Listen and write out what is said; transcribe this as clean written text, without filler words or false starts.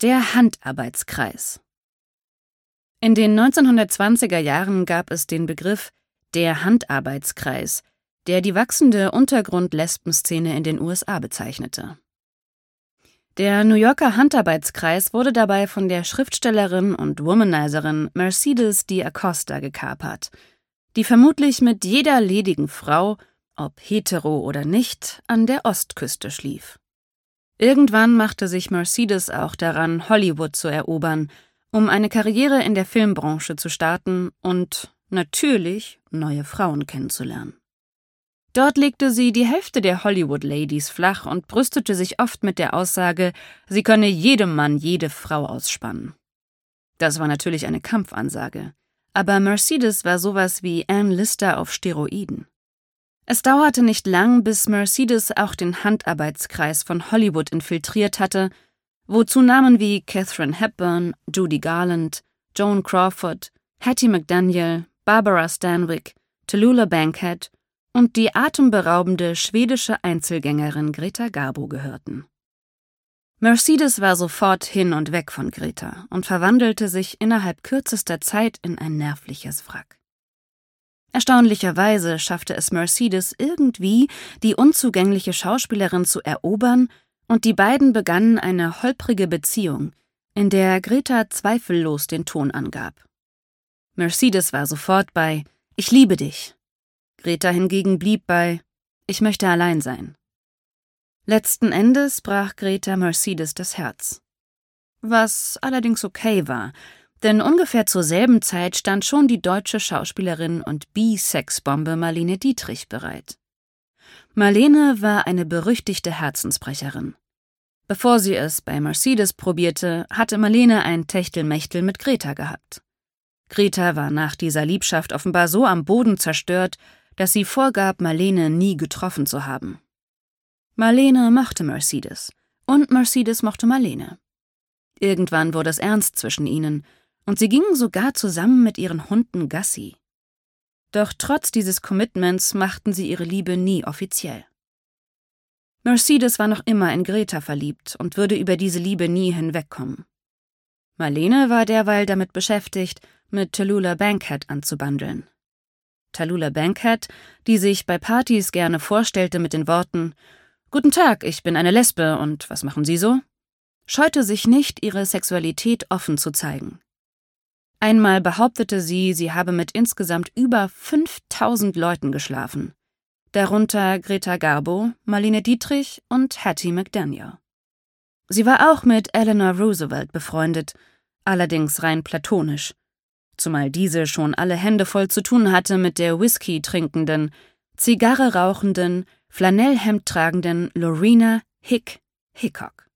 Der Handarbeitskreis. In den 1920er Jahren gab es den Begriff der Handarbeitskreis, der die wachsende Untergrund-Lesben-Szene in den USA bezeichnete. Der New Yorker Handarbeitskreis wurde dabei von der Schriftstellerin und Womanizerin Mercedes D. Acosta gekapert, die vermutlich mit jeder ledigen Frau, ob hetero oder nicht, an der Ostküste schlief. Irgendwann machte sich Mercedes auch daran, Hollywood zu erobern, um eine Karriere in der Filmbranche zu starten und natürlich neue Frauen kennenzulernen. Dort legte sie die Hälfte der Hollywood-Ladies flach und brüstete sich oft mit der Aussage, sie könne jedem Mann jede Frau ausspannen. Das war natürlich eine Kampfansage, aber Mercedes war sowas wie Ann Lister auf Steroiden. Es dauerte nicht lang, bis Mercedes auch den Handarbeitskreis von Hollywood infiltriert hatte, wozu Namen wie Katharine Hepburn, Judy Garland, Joan Crawford, Hattie McDaniel, Barbara Stanwyck, Tallulah Bankhead und die atemberaubende schwedische Einzelgängerin Greta Garbo gehörten. Mercedes war sofort hin und weg von Greta und verwandelte sich innerhalb kürzester Zeit in ein nervliches Wrack. Erstaunlicherweise schaffte es Mercedes irgendwie, die unzugängliche Schauspielerin zu erobern, und die beiden begannen eine holprige Beziehung, in der Greta zweifellos den Ton angab. Mercedes war sofort bei »Ich liebe dich«. Greta hingegen blieb bei »Ich möchte allein sein«. Letzten Endes brach Greta Mercedes das Herz. Was allerdings okay war, denn ungefähr zur selben Zeit stand schon die deutsche Schauspielerin und Bi-Sexbombe Marlene Dietrich bereit. Marlene war eine berüchtigte Herzensbrecherin. Bevor sie es bei Mercedes probierte, hatte Marlene ein Techtelmechtel mit Greta gehabt. Greta war nach dieser Liebschaft offenbar so am Boden zerstört, dass sie vorgab, Marlene nie getroffen zu haben. Marlene mochte Mercedes und Mercedes mochte Marlene. Irgendwann wurde es ernst zwischen ihnen und sie gingen sogar zusammen mit ihren Hunden Gassi. Doch trotz dieses Commitments machten sie ihre Liebe nie offiziell. Mercedes war noch immer in Greta verliebt und würde über diese Liebe nie hinwegkommen. Marlene war derweil damit beschäftigt, mit Tallulah Bankhead anzubandeln. Tallulah Bankhead, die sich bei Partys gerne vorstellte mit den Worten »Guten Tag, ich bin eine Lesbe und was machen Sie so?«, scheute sich nicht, ihre Sexualität offen zu zeigen. Einmal behauptete sie, sie habe mit insgesamt über 5000 Leuten geschlafen, darunter Greta Garbo, Marlene Dietrich und Hattie McDaniel. Sie war auch mit Eleanor Roosevelt befreundet, allerdings rein platonisch, zumal diese schon alle Hände voll zu tun hatte mit der Whisky trinkenden, Zigarre rauchenden, Flanellhemd tragenden Lorena Hickok.